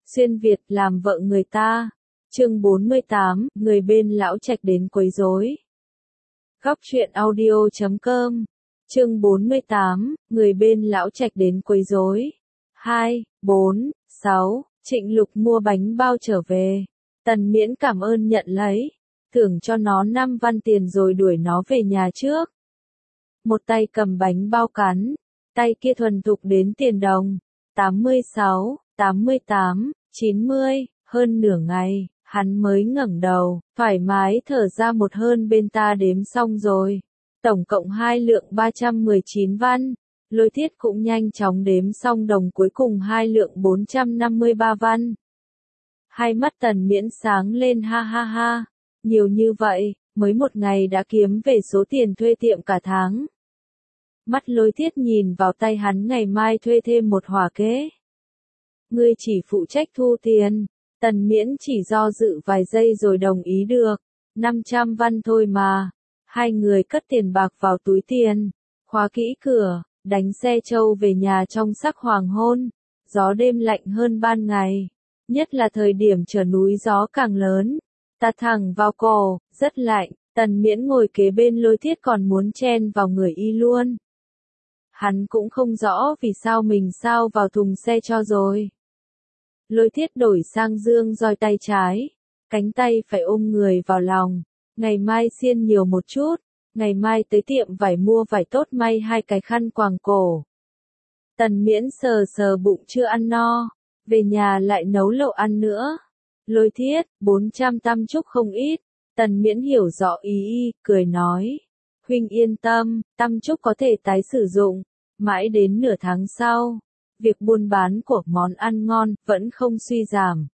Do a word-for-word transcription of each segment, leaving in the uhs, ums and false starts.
Xuyên Việt làm vợ người ta. Chương bốn mươi tám, người bên lão trạch đến quấy rối. Góc truyện audio chấm com. Chương bốn mươi tám, người bên lão trạch đến quấy rối. hai, bốn, sáu, Trịnh Lục mua bánh bao trở về. Tần Miễn cảm ơn nhận lấy, thưởng cho nó năm văn tiền rồi đuổi nó về nhà trước. Một tay cầm bánh bao cắn, tay kia thuần thục đến tiền đồng. tám mươi sáu, tám mươi tám, chín mươi, hơn nửa ngày, hắn mới ngẩng đầu, thoải mái thở ra một hơn bên ta đếm xong rồi. Tổng cộng hai lượng ba trăm mười chín văn. Lôi Thiết cũng nhanh chóng đếm xong đồng cuối cùng hai lượng bốn trăm năm mươi ba văn. Hai mắt Tần Miễn sáng lên ha ha ha. Nhiều như vậy, mới một ngày đã kiếm về số tiền thuê tiệm cả tháng. Mắt Lôi Thiết nhìn vào tay hắn, ngày mai thuê thêm một hỏa kế. Ngươi chỉ phụ trách thu tiền. Tần Miễn chỉ do dự vài giây rồi đồng ý được. năm trăm văn thôi mà. Hai người cất tiền bạc vào túi tiền, khóa kỹ cửa, đánh xe trâu về nhà trong sắc hoàng hôn. Gió đêm lạnh hơn ban ngày, nhất là thời điểm trở núi gió càng lớn, tạt thẳng vào cổ, rất lạnh. Tần Miễn ngồi kế bên Lôi Thiết còn muốn chen vào người y luôn. Hắn cũng không rõ vì sao mình sao vào thùng xe cho rồi. Lôi Thiết đổi sang dương roi tay trái, cánh tay phải ôm người vào lòng. Ngày mai xiên nhiều một chút, ngày mai tới tiệm vải mua vải tốt may hai cái khăn quàng cổ. Tần Miễn sờ sờ bụng chưa ăn no, về nhà lại nấu lẩu ăn nữa. Lôi Thiết, bốn trăm tam chúc không ít. Tần Miễn hiểu rõ ý y, cười nói. Huynh yên tâm, tam chúc có thể tái sử dụng. Mãi đến nửa tháng sau, việc buôn bán của món ăn ngon vẫn không suy giảm.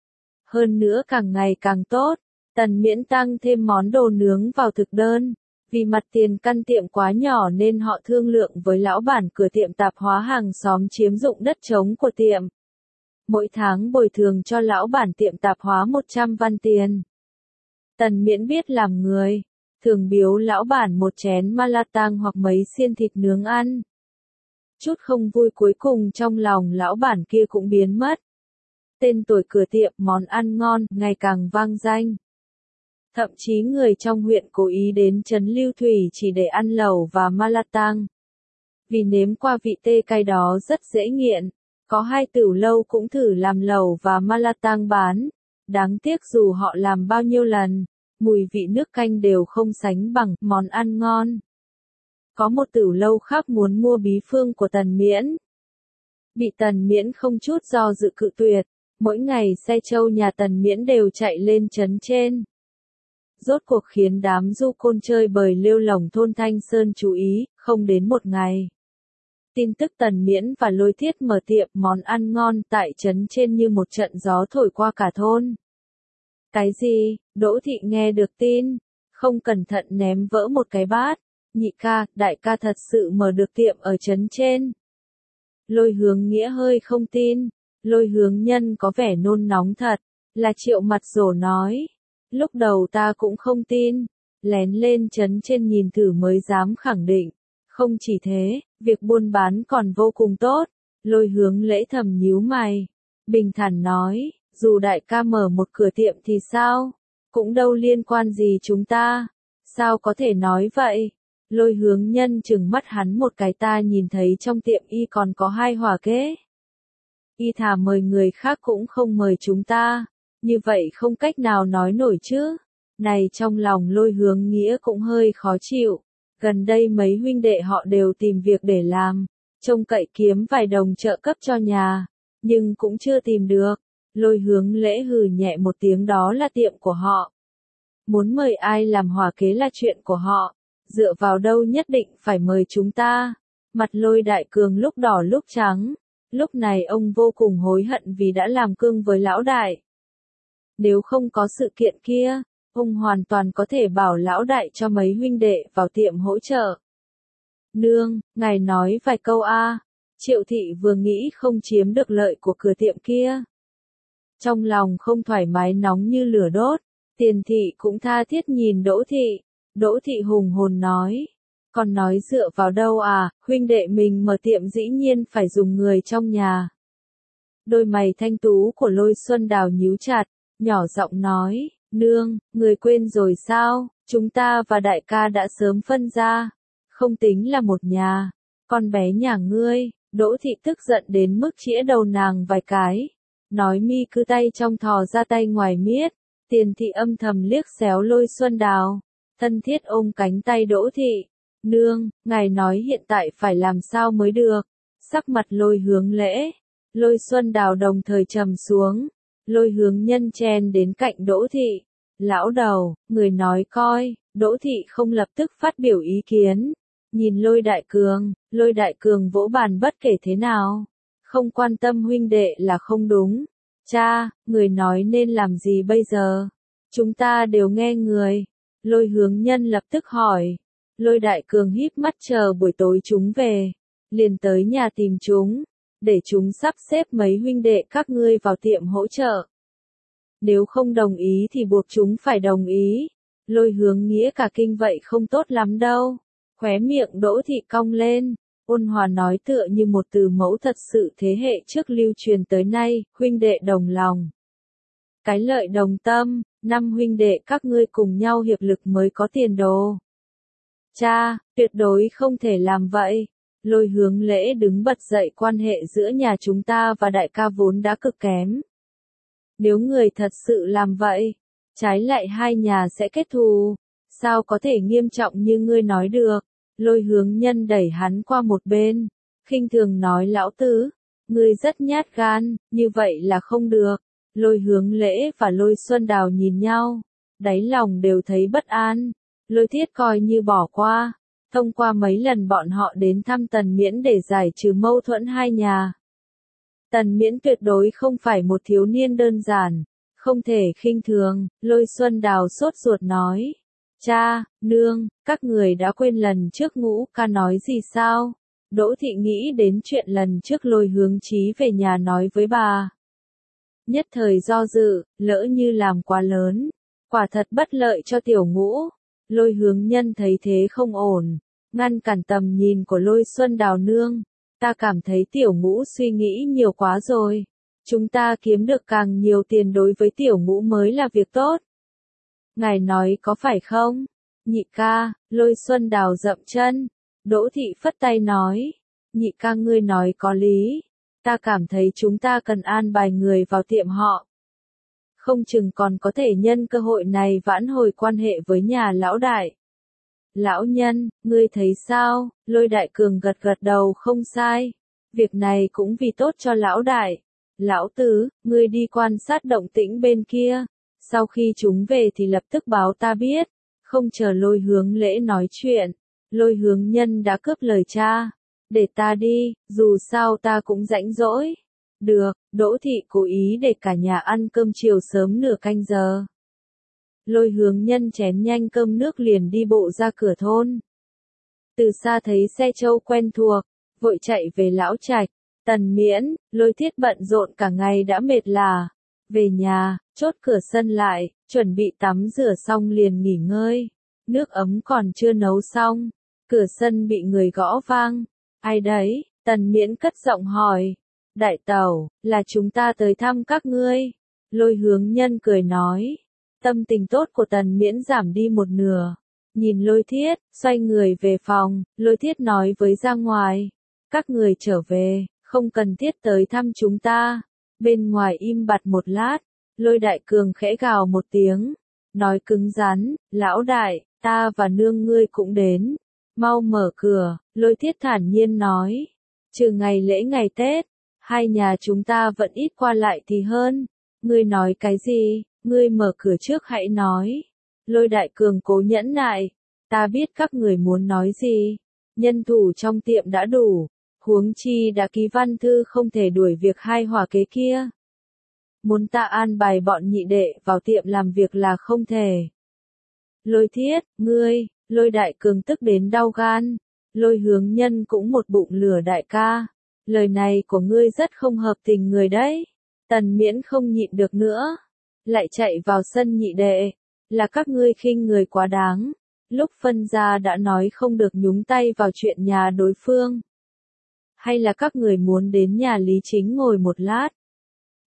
Hơn nữa càng ngày càng tốt. Tần Miễn tăng thêm món đồ nướng vào thực đơn. Vì mặt tiền căn tiệm quá nhỏ nên họ thương lượng với lão bản cửa tiệm tạp hóa hàng xóm chiếm dụng đất trống của tiệm. Mỗi tháng bồi thường cho lão bản tiệm tạp hóa một trăm văn tiền. Tần Miễn biết làm người, thường biếu lão bản một chén malatang hoặc mấy xiên thịt nướng ăn. Chút không vui cuối cùng trong lòng lão bản kia cũng biến mất. Tên tuổi cửa tiệm món ăn ngon ngày càng vang danh. Thậm chí người trong huyện cố ý đến trấn Lưu Thủy chỉ để ăn lẩu và malatang. Vì nếm qua vị tê cay đó rất dễ nghiện, có hai tửu lâu cũng thử làm lẩu và malatang bán. Đáng tiếc dù họ làm bao nhiêu lần, mùi vị nước canh đều không sánh bằng món ăn ngon. Có một tửu lâu khác muốn mua bí phương của Tần Miễn. Bị Tần Miễn không chút do dự cự tuyệt, mỗi ngày xe trâu nhà Tần Miễn đều chạy lên trấn trên. Rốt cuộc khiến đám du côn chơi bời lêu lổng thôn Thanh Sơn chú ý, không đến một ngày. Tin tức Tần Miễn và Lôi Thiết mở tiệm món ăn ngon tại trấn trên như một trận gió thổi qua cả thôn. Cái gì? Đỗ Thị nghe được tin, không cẩn thận ném vỡ một cái bát. Nhị ca, đại ca thật sự mở được tiệm ở trấn trên. Lôi Hướng Nghĩa hơi không tin. Lôi Hướng Nhân có vẻ nôn nóng thật, là Triệu Mặt Rổ nói. Lúc đầu ta cũng không tin, lén lên trấn trên nhìn thử mới dám khẳng định. Không chỉ thế, việc buôn bán còn vô cùng tốt. Lôi Hướng Lễ thầm nhíu mày, bình thản nói, dù đại ca mở một cửa tiệm thì sao? Cũng đâu liên quan gì chúng ta. Sao có thể nói vậy? Lôi Hướng Nhân trừng mắt hắn một cái, ta nhìn thấy trong tiệm y còn có hai hỏa kế. Y thà mời người khác cũng không mời chúng ta. Như vậy không cách nào nói nổi chứ. Này, trong lòng Lôi Hướng Nghĩa cũng hơi khó chịu. Gần đây mấy huynh đệ họ đều tìm việc để làm, trông cậy kiếm vài đồng trợ cấp cho nhà, nhưng cũng chưa tìm được. Lôi Hướng Lễ hừ nhẹ một tiếng, đó là tiệm của họ. Muốn mời ai làm hỏa kế là chuyện của họ, dựa vào đâu nhất định phải mời chúng ta. Mặt Lôi Đại Cường lúc đỏ lúc trắng, lúc này ông vô cùng hối hận vì đã làm cương với lão đại. Nếu không có sự kiện kia, ông hoàn toàn có thể bảo lão đại cho mấy huynh đệ vào tiệm hỗ trợ. Nương, ngài nói vài câu a. Triệu Thị vừa nghĩ không chiếm được lợi của cửa tiệm kia, trong lòng không thoải mái nóng như lửa đốt. Tiền Thị cũng tha thiết nhìn Đỗ Thị. Đỗ Thị hùng hồn nói. Còn nói dựa vào đâu à, huynh đệ mình mở tiệm dĩ nhiên phải dùng người trong nhà. Đôi mày thanh tú của Lôi Xuân Đào nhíu chặt, nhỏ giọng nói, nương, người quên rồi sao, chúng ta và đại ca đã sớm phân ra, không tính là một nhà, con bé nhà ngươi, Đỗ Thị tức giận đến mức chĩa đầu nàng vài cái, nói mi cứ tay trong thò ra tay ngoài miết, Tiền Thị âm thầm liếc xéo Lôi Xuân Đào, thân thiết ôm cánh tay Đỗ Thị, nương, ngài nói hiện tại phải làm sao mới được, sắc mặt Lôi Hướng Lễ, Lôi Xuân Đào đồng thời trầm xuống, Lôi Hướng Nhân chen đến cạnh Đỗ Thị, lão đầu, người nói coi, Đỗ Thị không lập tức phát biểu ý kiến, nhìn Lôi Đại Cường, Lôi Đại Cường vỗ bàn bất kể thế nào, không quan tâm huynh đệ là không đúng, cha, người nói nên làm gì bây giờ, chúng ta đều nghe người, Lôi Hướng Nhân lập tức hỏi, Lôi Đại Cường híp mắt chờ buổi tối chúng về, liền tới nhà tìm chúng, để chúng sắp xếp mấy huynh đệ các ngươi vào tiệm hỗ trợ. Nếu không đồng ý thì buộc chúng phải đồng ý. Lôi Hướng Nghĩa cả kinh vậy không tốt lắm đâu. Khóe miệng Đỗ Thị cong lên, ôn hòa nói tựa như một từ mẫu thật sự thế hệ trước lưu truyền tới nay, huynh đệ đồng lòng. Cái lợi đồng tâm, năm huynh đệ các ngươi cùng nhau hiệp lực mới có tiền đồ. Cha, tuyệt đối không thể làm vậy. Lôi Hướng Lễ đứng bật dậy, quan hệ giữa nhà chúng ta và đại ca vốn đã cực kém. Nếu người thật sự làm vậy, trái lại hai nhà sẽ kết thù, sao có thể nghiêm trọng như ngươi nói được. Lôi Hướng Nhân đẩy hắn qua một bên, khinh thường nói lão tứ, ngươi rất nhát gan, như vậy là không được. Lôi Hướng Lễ và Lôi Xuân Đào nhìn nhau, đáy lòng đều thấy bất an. Lôi Thiết coi như bỏ qua. Thông qua mấy lần bọn họ đến thăm Tần Miễn để giải trừ mâu thuẫn hai nhà. Tần Miễn tuyệt đối không phải một thiếu niên đơn giản, không thể khinh thường, Lôi Xuân Đào sốt ruột nói. Cha, nương, các người đã quên lần trước Ngũ ca nói gì sao? Đỗ Thị nghĩ đến chuyện lần trước Lôi Hướng Chí về nhà nói với bà. Nhất thời do dự, lỡ như làm quá lớn, quả thật bất lợi cho tiểu Ngũ. Lôi Hướng Nhân thấy thế không ổn, ngăn cản tầm nhìn của Lôi Xuân Đào nương. Ta cảm thấy tiểu Ngũ suy nghĩ nhiều quá rồi. Chúng ta kiếm được càng nhiều tiền đối với tiểu Ngũ mới là việc tốt. Ngài nói có phải không? Nhị ca, Lôi Xuân Đào dậm chân. Đỗ Thị phất tay nói. Nhị ca ngươi nói có lý. Ta cảm thấy chúng ta cần an bài người vào tiệm họ. Không chừng còn có thể nhân cơ hội này vãn hồi quan hệ với nhà lão đại. Lão nhân, ngươi thấy sao? Lôi Đại Cường gật gật đầu không sai. Việc này cũng vì tốt cho lão đại. Lão tứ, ngươi đi quan sát động tĩnh bên kia. Sau khi chúng về thì lập tức báo ta biết. Không chờ Lôi Hướng Lễ nói chuyện. Lôi Hướng Nhân đã cướp lời cha. Để ta đi, dù sao ta cũng rãnh rỗi. Được, Đỗ Thị cố ý để cả nhà ăn cơm chiều sớm nửa canh giờ. Lôi Hướng Nhân chén nhanh cơm nước liền đi bộ ra cửa thôn. Từ xa thấy xe trâu quen thuộc, vội chạy về lão trạch. Tần Miễn, Lôi Thiết bận rộn cả ngày đã mệt lả. Về nhà, chốt cửa sân lại, chuẩn bị tắm rửa xong liền nghỉ ngơi. Nước ấm còn chưa nấu xong, cửa sân bị người gõ vang. Ai đấy? Tần Miễn cất giọng hỏi. Đại tẩu, là chúng ta tới thăm các ngươi. Lôi Hướng Nhân cười nói. Tâm tình tốt của Tần Miễn giảm đi một nửa. Nhìn Lôi Thiết, xoay người về phòng, Lôi Thiết nói với ra ngoài. Các người trở về, không cần thiết tới thăm chúng ta. Bên ngoài im bặt một lát, Lôi Đại Cường khẽ gào một tiếng. Nói cứng rắn, lão đại, ta và nương ngươi cũng đến. Mau mở cửa, Lôi Thiết thản nhiên nói. Trừ ngày lễ ngày Tết, hai nhà chúng ta vẫn ít qua lại thì hơn. Ngươi nói cái gì, ngươi mở cửa trước hãy nói. Lôi Đại Cường cố nhẫn nại. Ta biết các người muốn nói gì. Nhân thủ trong tiệm đã đủ. Huống chi đã ký văn thư không thể đuổi việc hai hỏa kế kia. Muốn ta an bài bọn nhị đệ vào tiệm làm việc là không thể. Lôi Thiết, ngươi, Lôi Đại Cường tức đến đau gan. Lôi Hướng Nhân cũng một bụng lửa đại ca. Lời này của ngươi rất không hợp tình người đấy. Tần Miễn không nhịn được nữa. Lại chạy vào sân nhị đệ. Là các ngươi khinh người quá đáng. Lúc phân ra đã nói không được nhúng tay vào chuyện nhà đối phương. Hay là các người muốn đến nhà Lý Chính ngồi một lát.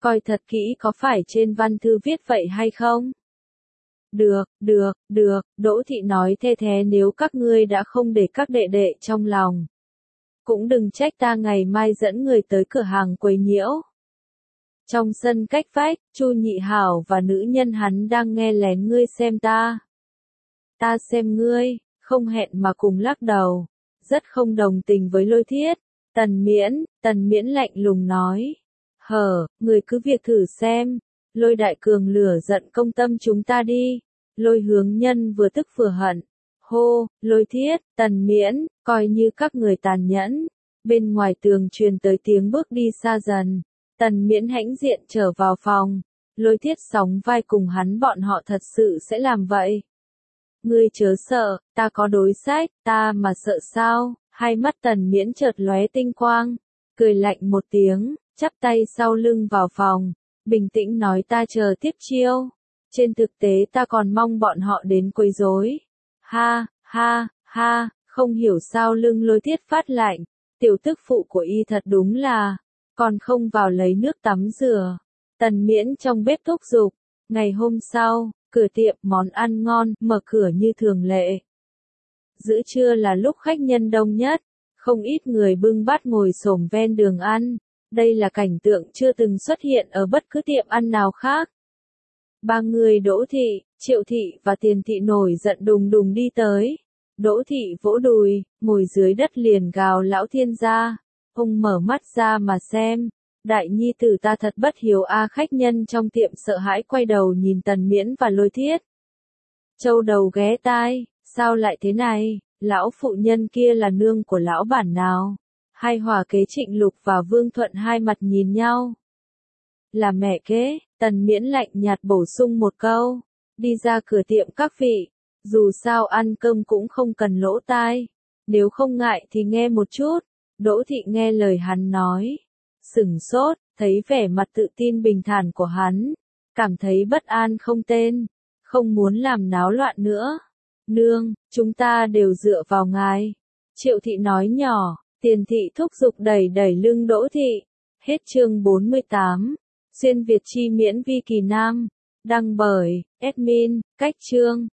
Coi thật kỹ có phải trên văn thư viết vậy hay không? Được, được, được, Đỗ Thị nói thê thế nếu các ngươi đã không để các đệ đệ trong lòng. Cũng đừng trách ta ngày mai dẫn người tới cửa hàng quấy nhiễu. Trong sân cách vách, Chu Nhị Hảo và nữ nhân hắn đang nghe lén ngươi xem ta. Ta xem ngươi, không hẹn mà cùng lắc đầu. Rất không đồng tình với Lôi Thiết. Tần Miễn, Tần Miễn lạnh lùng nói. Hờ, người cứ việc thử xem. Lôi Đại Cường lửa giận công tâm chúng ta đi. Lôi Hướng Nhân vừa tức vừa hận. Hô, Lôi Thiết, Tần Miễn, coi như các người tàn nhẫn. Bên ngoài tường truyền tới tiếng bước đi xa dần. Tần Miễn hãnh diện trở vào phòng. Lôi Thiết sóng vai cùng hắn bọn họ thật sự sẽ làm vậy. Ngươi chớ sợ, ta có đối sách, ta mà sợ sao? Hai mắt Tần Miễn chợt lóe tinh quang. Cười lạnh một tiếng, chắp tay sau lưng vào phòng. Bình tĩnh nói ta chờ tiếp chiêu. Trên thực tế ta còn mong bọn họ đến quấy rối. Ha, ha, ha, không hiểu sao lưng Lôi Thiết phát lạnh. Tiểu tức phụ của y thật đúng là, còn không vào lấy nước tắm rửa. Tần Miễn trong bếp thúc giục. Ngày hôm sau, cửa tiệm món ăn ngon, mở cửa như thường lệ. Giữa trưa là lúc khách nhân đông nhất, không ít người bưng bát ngồi xổm ven đường ăn. Đây là cảnh tượng chưa từng xuất hiện ở bất cứ tiệm ăn nào khác. Ba người Đỗ Thị, Triệu Thị và Tiền Thị nổi giận đùng đùng đi tới. Đỗ Thị vỗ đùi, ngồi dưới đất liền gào lão thiên gia. Ông mở mắt ra mà xem. Đại nhi tử ta thật bất hiếu a. Khách nhân trong tiệm sợ hãi quay đầu nhìn Tần Miễn và Lôi Thiết. Châu đầu ghé tai, sao lại thế này, lão phụ nhân kia là nương của lão bản nào? Hai hòa kế Trịnh Lục và Vương Thuận hai mặt nhìn nhau. Là mẹ kế, Tần Miễn lạnh nhạt bổ sung một câu. Đi ra cửa tiệm các vị, dù sao ăn cơm cũng không cần lỗ tai. Nếu không ngại thì nghe một chút. Đỗ Thị nghe lời hắn nói. Sửng sốt, thấy vẻ mặt tự tin bình thản của hắn. Cảm thấy bất an không tên. Không muốn làm náo loạn nữa. Nương, chúng ta đều dựa vào ngài. Triệu Thị nói nhỏ. Tiền Thị thúc giục đẩy đẩy lưng Đỗ Thị. Hết chương bốn mươi tám. Xuyên Việt chi miễn vi kỳ nam. Đăng bởi, admin, cách chương.